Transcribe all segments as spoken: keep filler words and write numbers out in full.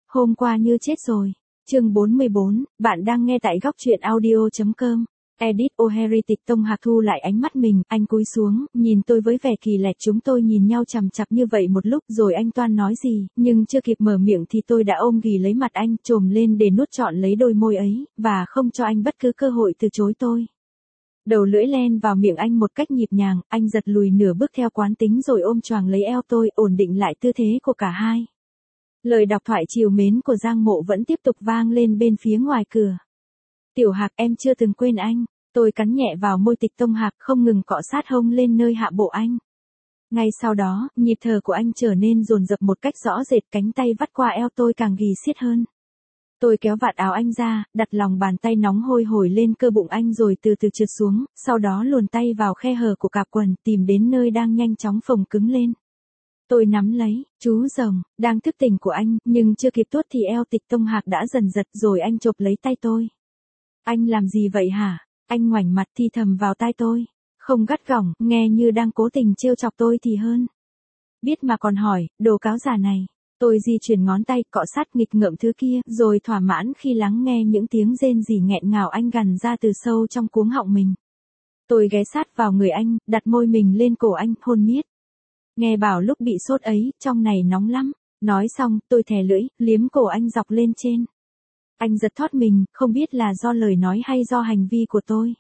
Hôm qua như chết rồi. Chương bốn mươi bốn, bạn đang nghe tại góc truyện audio.com. Edit O'Harry Tịch Tông Hạc thu lại ánh mắt mình, anh cúi xuống, nhìn tôi với vẻ kỳ lạ. Chúng tôi nhìn nhau chằm chặp như vậy một lúc rồi anh toan nói gì, nhưng chưa kịp mở miệng thì tôi đã ôm ghì lấy mặt anh, chồm lên để nuốt trọn lấy đôi môi ấy, và không cho anh bất cứ cơ hội từ chối tôi. Đầu lưỡi len vào miệng anh một cách nhịp nhàng, anh giật lùi nửa bước theo quán tính rồi ôm choàng lấy eo tôi, ổn định lại tư thế của cả hai. Lời đọc thoại trìu mến của Giang Mộ vẫn tiếp tục vang lên bên phía ngoài cửa. Tiểu Hạc, em chưa từng quên anh. Tôi cắn nhẹ vào môi Tịch Tông Hạc, không ngừng cọ sát hông lên nơi hạ bộ anh. Ngay sau đó, nhịp thở của anh trở nên dồn dập một cách rõ rệt, cánh tay vắt qua eo tôi càng ghì siết hơn. Tôi kéo vạt áo anh ra, đặt lòng bàn tay nóng hôi hổi lên cơ bụng anh rồi từ từ trượt xuống, sau đó luồn tay vào khe hở của cạp quần, tìm đến nơi đang nhanh chóng phồng cứng lên. Tôi nắm lấy, chú rồng, đang thức tỉnh của anh, nhưng chưa kịp tuốt thì eo Tịch Tông Hạc đã dần giật rồi anh chộp lấy tay tôi. Anh làm gì vậy hả? Anh ngoảnh mặt thì thầm vào tai tôi. Không gắt gỏng, nghe như đang cố tình trêu chọc tôi thì hơn. Biết mà còn hỏi, đồ cáo già này. Tôi di chuyển ngón tay, cọ sát nghịch ngợm thứ kia, rồi thỏa mãn khi lắng nghe những tiếng rên rỉ nghẹn ngào anh gằn ra từ sâu trong cuống họng mình. Tôi ghé sát vào người anh, đặt môi mình lên cổ anh, hôn miết. Nghe bảo lúc bị sốt ấy, trong này nóng lắm. Nói xong, tôi thè lưỡi, liếm cổ anh dọc lên trên. Anh giật thót mình, không biết là do lời nói hay do hành vi của tôi.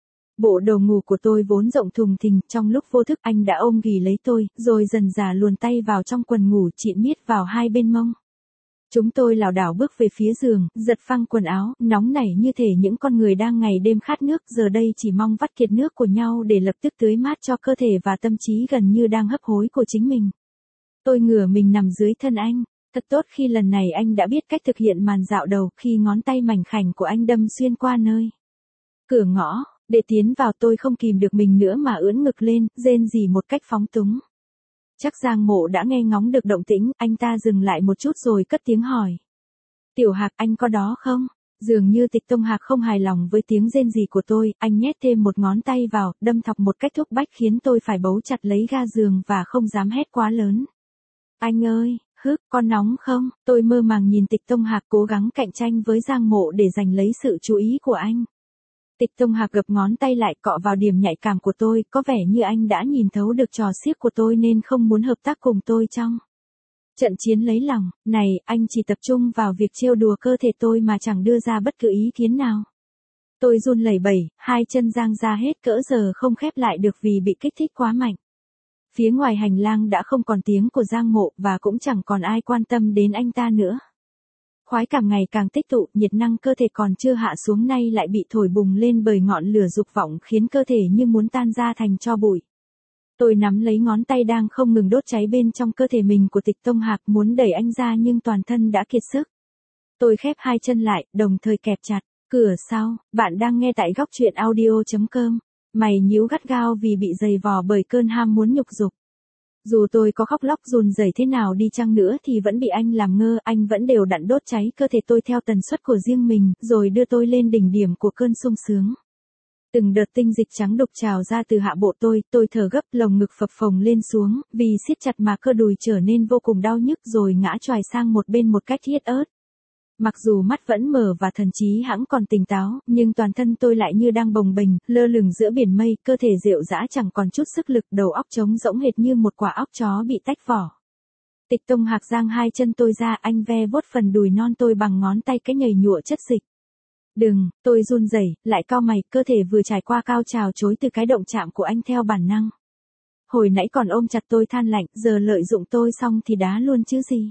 Bộ đồ ngủ của tôi vốn rộng thùng thình, trong lúc vô thức anh đã ôm ghì lấy tôi, rồi dần dà luồn tay vào trong quần ngủ, chịn miết vào hai bên mông. Chúng tôi lảo đảo bước về phía giường, giật phăng quần áo, nóng nảy như thể những con người đang ngày đêm khát nước, giờ đây chỉ mong vắt kiệt nước của nhau để lập tức tưới mát cho cơ thể và tâm trí gần như đang hấp hối của chính mình. Tôi ngửa mình nằm dưới thân anh. Thật tốt khi lần này anh đã biết cách thực hiện màn dạo đầu, khi ngón tay mảnh khảnh của anh đâm xuyên qua nơi cửa ngõ, để tiến vào. Tôi không kìm được mình nữa mà ưỡn ngực lên, rên rỉ một cách phóng túng. Chắc Giang Mộ đã nghe ngóng được động tĩnh, anh ta dừng lại một chút rồi cất tiếng hỏi. Tiểu Hạc, anh có đó không? Dường như Tịch Tông Hạc không hài lòng với tiếng rên rỉ của tôi, anh nhét thêm một ngón tay vào, đâm thọc một cách thúc bách khiến tôi phải bấu chặt lấy ga giường và không dám hét quá lớn. Anh ơi! Hức, con nóng không? Tôi mơ màng nhìn Tịch Tông Hạc cố gắng cạnh tranh với Giang Mộ để giành lấy sự chú ý của anh. Tịch Tông Hạc gập ngón tay lại, cọ vào điểm nhạy cảm của tôi, có vẻ như anh đã nhìn thấu được trò xiếc của tôi nên không muốn hợp tác cùng tôi trong trận chiến lấy lòng này. Anh chỉ tập trung vào việc trêu đùa cơ thể tôi mà chẳng đưa ra bất cứ ý kiến nào. Tôi run lẩy bẩy, hai chân giang ra hết cỡ giờ không khép lại được vì bị kích thích quá mạnh. Phía ngoài hành lang đã không còn tiếng của Giang Mộ và cũng chẳng còn ai quan tâm đến anh ta nữa. Khoái cảm ngày càng tích tụ, nhiệt năng cơ thể còn chưa hạ xuống nay lại bị thổi bùng lên bởi ngọn lửa dục vọng khiến cơ thể như muốn tan ra thành tro bụi. Tôi nắm lấy ngón tay đang không ngừng đốt cháy bên trong cơ thể mình của Tịch Tông Hạc, muốn đẩy anh ra nhưng toàn thân đã kiệt sức. Tôi khép hai chân lại, đồng thời kẹp chặt cửa sau. Bạn đang nghe tại góc truyện audio.com. Mày nhíu gắt gao vì bị dày vò bởi cơn ham muốn nhục dục. Dù tôi có khóc lóc run rẩy thế nào đi chăng nữa thì vẫn bị anh làm ngơ, anh vẫn đều đặn đốt cháy cơ thể tôi theo tần suất của riêng mình, rồi đưa tôi lên đỉnh điểm của cơn sung sướng. Từng đợt tinh dịch trắng đục trào ra từ hạ bộ tôi, tôi thở gấp, lồng ngực phập phồng lên xuống, vì siết chặt mà cơ đùi trở nên vô cùng đau nhức rồi ngã choài sang một bên một cách thiết ớt. Mặc dù mắt vẫn mở và thần trí hẵng còn tỉnh táo, nhưng toàn thân tôi lại như đang bồng bềnh, lơ lửng giữa biển mây, cơ thể rệu rã chẳng còn chút sức lực, đầu óc trống rỗng hệt như một quả óc chó bị tách vỏ. Tịch Tông Hạc giang hai chân tôi ra, anh ve vuốt phần đùi non tôi bằng ngón tay cái nhầy nhụa chất dịch. Đừng, tôi run rẩy, lại cau mày, cơ thể vừa trải qua cao trào chối từ cái động chạm của anh theo bản năng. Hồi nãy còn ôm chặt tôi than lạnh, giờ lợi dụng tôi xong thì đá luôn chứ gì.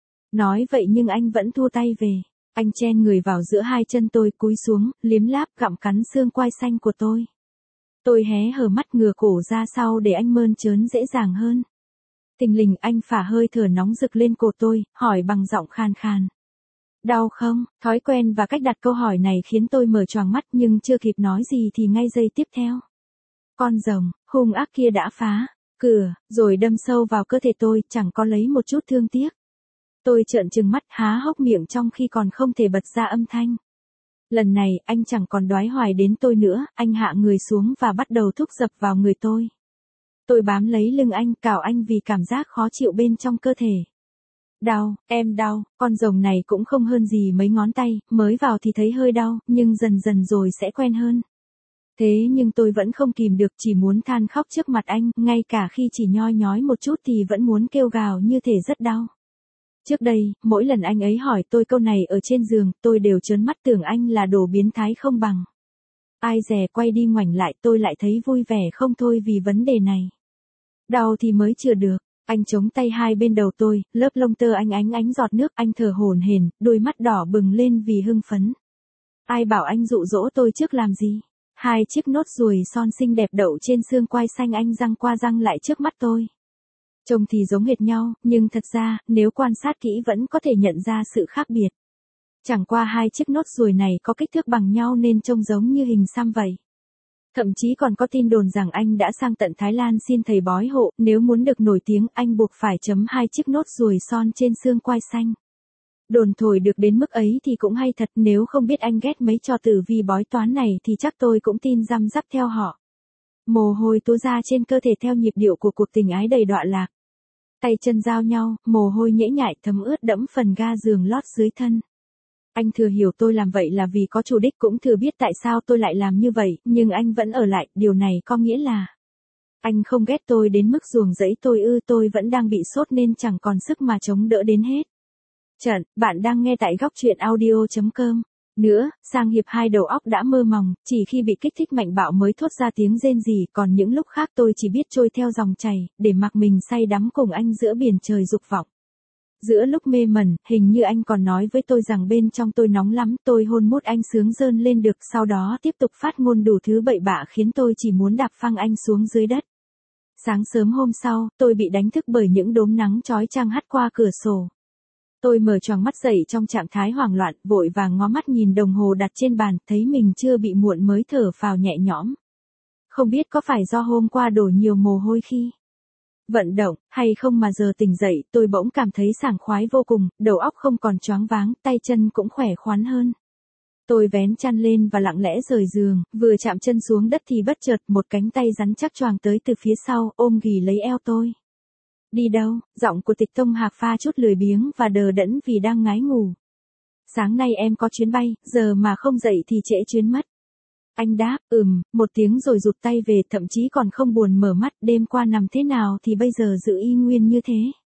Nói vậy nhưng anh vẫn thua tay về. Anh chen người vào giữa hai chân tôi, cúi xuống, liếm láp gặm cắn xương quai xanh của tôi. Tôi hé hở mắt ngửa cổ ra sau để anh mơn trớn dễ dàng hơn. Thình lình anh phả hơi thở nóng rực lên cổ tôi, hỏi bằng giọng khan khan. Đau không? Thói quen và cách đặt câu hỏi này khiến tôi mở choàng mắt nhưng chưa kịp nói gì thì ngay giây tiếp theo. Con rồng, hung ác kia đã phá cửa, rồi đâm sâu vào cơ thể tôi, chẳng có lấy một chút thương tiếc. Tôi trợn trừng mắt há hốc miệng trong khi còn không thể bật ra âm thanh. Lần này anh chẳng còn đoái hoài đến tôi nữa, anh hạ người xuống và bắt đầu thúc giục vào người tôi. Tôi bám lấy lưng anh, cào anh vì cảm giác khó chịu bên trong cơ thể. Đau, em đau, con rồng này cũng không hơn gì mấy ngón tay, mới vào thì thấy hơi đau, nhưng dần dần rồi sẽ quen hơn. Thế nhưng tôi vẫn không kìm được, chỉ muốn than khóc trước mặt anh, ngay cả khi chỉ nhoi nhói một chút thì vẫn muốn kêu gào như thể rất đau. Trước đây, mỗi lần anh ấy hỏi tôi câu này ở trên giường, tôi đều trớn mắt tưởng anh là đồ biến thái không bằng. Ai dè quay đi ngoảnh lại tôi lại thấy vui vẻ không thôi vì vấn đề này. Đau thì mới chữa được. Anh chống tay hai bên đầu tôi, lớp lông tơ anh ánh ánh giọt nước, anh thở hổn hển, đôi mắt đỏ bừng lên vì hưng phấn. Ai bảo anh dụ dỗ tôi trước làm gì? Hai chiếc nốt ruồi son xinh đẹp đậu trên xương quai xanh anh răng qua răng lại trước mắt tôi. Trông thì giống hệt nhau, nhưng thật ra, nếu quan sát kỹ vẫn có thể nhận ra sự khác biệt. Chẳng qua hai chiếc nốt ruồi này có kích thước bằng nhau nên trông giống như hình xăm vậy. Thậm chí còn có tin đồn rằng anh đã sang tận Thái Lan xin thầy bói hộ, nếu muốn được nổi tiếng anh buộc phải chấm hai chiếc nốt ruồi son trên xương quai xanh. Đồn thổi được đến mức ấy thì cũng hay thật, nếu không biết anh ghét mấy trò tử vi bói toán này thì chắc tôi cũng tin răm rắp theo họ. Mồ hôi túa ra trên cơ thể theo nhịp điệu của cuộc tình ái đầy đọa lạc. Tay chân giao nhau, mồ hôi nhễ nhại thấm ướt đẫm phần ga giường lót dưới thân. Anh thừa hiểu tôi làm vậy là vì có chủ đích, cũng thừa biết tại sao tôi lại làm như vậy, nhưng anh vẫn ở lại, điều này có nghĩa là anh không ghét tôi đến mức ruồng rẫy tôi ư? Tôi vẫn đang bị sốt nên chẳng còn sức mà chống đỡ đến hết. Trận, bạn đang nghe tại góc truyện audio chấm com. Nữa, sang hiệp hai đầu óc đã mơ mòng, chỉ khi bị kích thích mạnh bạo mới thốt ra tiếng rên rỉ, còn những lúc khác tôi chỉ biết trôi theo dòng chảy, để mặc mình say đắm cùng anh giữa biển trời dục vọng. Giữa lúc mê mẩn, hình như anh còn nói với tôi rằng bên trong tôi nóng lắm, tôi hôn mút anh sướng rơn lên được, sau đó tiếp tục phát ngôn đủ thứ bậy bạ khiến tôi chỉ muốn đạp phăng anh xuống dưới đất. Sáng sớm hôm sau, tôi bị đánh thức bởi những đốm nắng chói chang hắt qua cửa sổ. Tôi mở choàng mắt dậy trong trạng thái hoảng loạn, vội vàng ngó mắt nhìn đồng hồ đặt trên bàn, thấy mình chưa bị muộn mới thở phào nhẹ nhõm. Không biết có phải do hôm qua đổ nhiều mồ hôi khi vận động, hay không mà giờ tỉnh dậy, tôi bỗng cảm thấy sảng khoái vô cùng, đầu óc không còn choáng váng, tay chân cũng khỏe khoắn hơn. Tôi vén chăn lên và lặng lẽ rời giường, vừa chạm chân xuống đất thì bất chợt một cánh tay rắn chắc choàng tới từ phía sau, ôm ghì lấy eo tôi. Đi đâu? Giọng của Tịch Tông Hạc pha chút lười biếng và đờ đẫn vì đang ngái ngủ. Sáng nay em có chuyến bay, giờ mà không dậy thì trễ chuyến mất. Anh đáp, ừm, một tiếng rồi rụt tay về, thậm chí còn không buồn mở mắt, đêm qua nằm thế nào thì bây giờ giữ y nguyên như thế.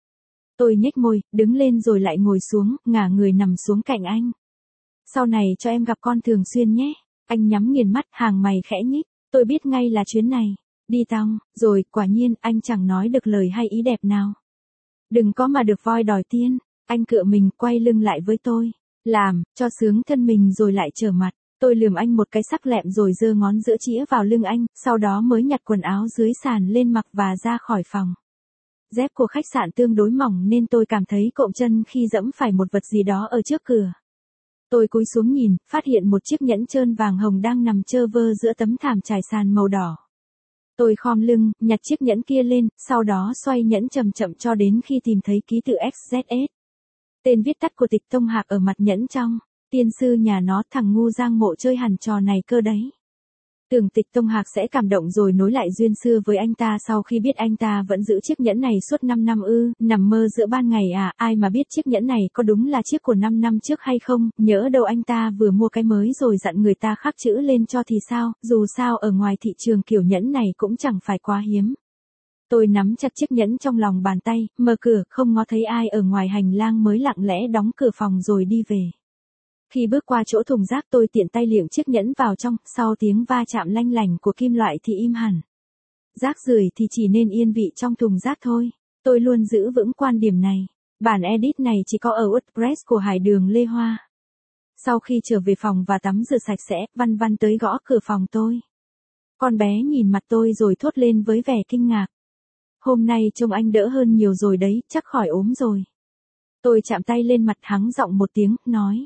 Tôi nhếch môi, đứng lên rồi lại ngồi xuống, ngả người nằm xuống cạnh anh. Sau này cho em gặp con thường xuyên nhé. Anh nhắm nghiền mắt, hàng mày khẽ nhích, tôi biết ngay là chuyến này. Đi tong, rồi, quả nhiên, anh chẳng nói được lời hay ý đẹp nào. Đừng có mà được voi đòi tiên, anh cựa mình, quay lưng lại với tôi. Làm, cho sướng thân mình rồi lại trở mặt. Tôi lườm anh một cái sắc lẹm rồi giơ ngón giữa chĩa vào lưng anh, sau đó mới nhặt quần áo dưới sàn lên mặc và ra khỏi phòng. Dép của khách sạn tương đối mỏng nên tôi cảm thấy cộm chân khi dẫm phải một vật gì đó ở trước cửa. Tôi cúi xuống nhìn, phát hiện một chiếc nhẫn trơn vàng hồng đang nằm trơ vơ giữa tấm thảm trải sàn màu đỏ. Tôi khom lưng, nhặt chiếc nhẫn kia lên, sau đó xoay nhẫn chậm chậm cho đến khi tìm thấy ký tự ích dét ét. Tên viết tắt của Tịch Tông Hạc ở mặt nhẫn trong. Tiên sư nhà nó, thằng ngu Giang Mộ chơi hẳn trò này cơ đấy. Tưởng Tịch Tông Hạc sẽ cảm động rồi nối lại duyên xưa với anh ta sau khi biết anh ta vẫn giữ chiếc nhẫn này suốt năm năm ư, nằm mơ giữa ban ngày à, ai mà biết chiếc nhẫn này có đúng là chiếc của năm năm trước hay không, nhỡ đâu anh ta vừa mua cái mới rồi dặn người ta khắc chữ lên cho thì sao, dù sao ở ngoài thị trường kiểu nhẫn này cũng chẳng phải quá hiếm. Tôi nắm chặt chiếc nhẫn trong lòng bàn tay, mở cửa, không ngó thấy ai ở ngoài hành lang mới lặng lẽ đóng cửa phòng rồi đi về. Khi bước qua chỗ thùng rác tôi tiện tay liệng chiếc nhẫn vào trong, sau tiếng va chạm lanh lành của kim loại thì im hẳn. Rác rưởi thì chỉ nên yên vị trong thùng rác thôi. Tôi luôn giữ vững quan điểm này. Bản edit này chỉ có ở WordPress của Hải Đường Lê Hoa. Sau khi trở về phòng và tắm rửa sạch sẽ, Văn Văn tới gõ cửa phòng tôi. Con bé nhìn mặt tôi rồi thốt lên với vẻ kinh ngạc. Hôm nay trông anh đỡ hơn nhiều rồi đấy, chắc khỏi ốm rồi. Tôi chạm tay lên mặt hắng giọng một tiếng, nói.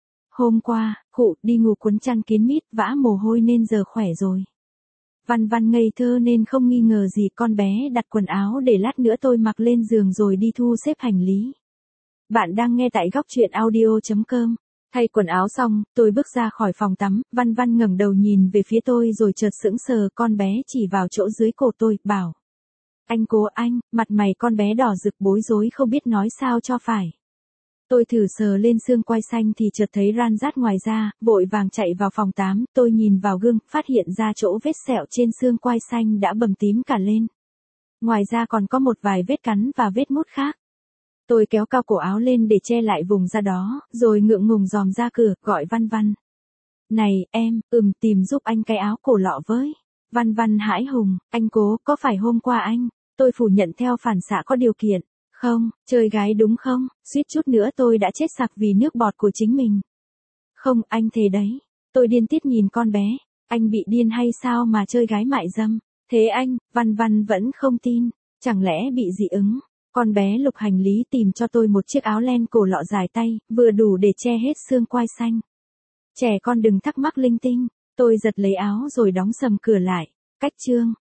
Hôm qua, khụ, đi ngủ cuốn chăn kín mít, vã mồ hôi nên giờ khỏe rồi. Văn Văn ngây thơ nên không nghi ngờ gì, con bé đặt quần áo để lát nữa tôi mặc lên giường rồi đi thu xếp hành lý. Bạn đang nghe tại góc truyện audio chấm com. Thay quần áo xong, tôi bước ra khỏi phòng tắm, Văn Văn ngẩng đầu nhìn về phía tôi rồi chợt sững sờ, con bé chỉ vào chỗ dưới cổ tôi, bảo. Anh Cố anh, mặt mày con bé đỏ rực bối rối không biết nói sao cho phải. Tôi thử sờ lên xương quai xanh thì chợt thấy ran rát ngoài da, vội vàng chạy vào phòng tám, tôi nhìn vào gương, phát hiện ra chỗ vết sẹo trên xương quai xanh đã bầm tím cả lên. Ngoài ra còn có một vài vết cắn và vết mút khác. Tôi kéo cao cổ áo lên để che lại vùng da đó, rồi ngượng ngùng dòm ra cửa, gọi Văn Văn. Này, em, ừm tìm giúp anh cái áo cổ lọ với. Văn Văn hãi hùng, anh Cố, có phải hôm qua anh? Tôi phủ nhận theo phản xạ có điều kiện. Không, chơi gái đúng không? Suýt chút nữa tôi đã chết sặc vì nước bọt của chính mình. Không, anh thề đấy. Tôi điên tiết nhìn con bé. Anh bị điên hay sao mà chơi gái mại dâm? Thế anh, Văn Văn vẫn không tin. Chẳng lẽ bị dị ứng? Con bé lục hành lý tìm cho tôi một chiếc áo len cổ lọ dài tay, vừa đủ để che hết xương quai xanh. Trẻ con đừng thắc mắc linh tinh. Tôi giật lấy áo rồi đóng sầm cửa lại. Cách chương.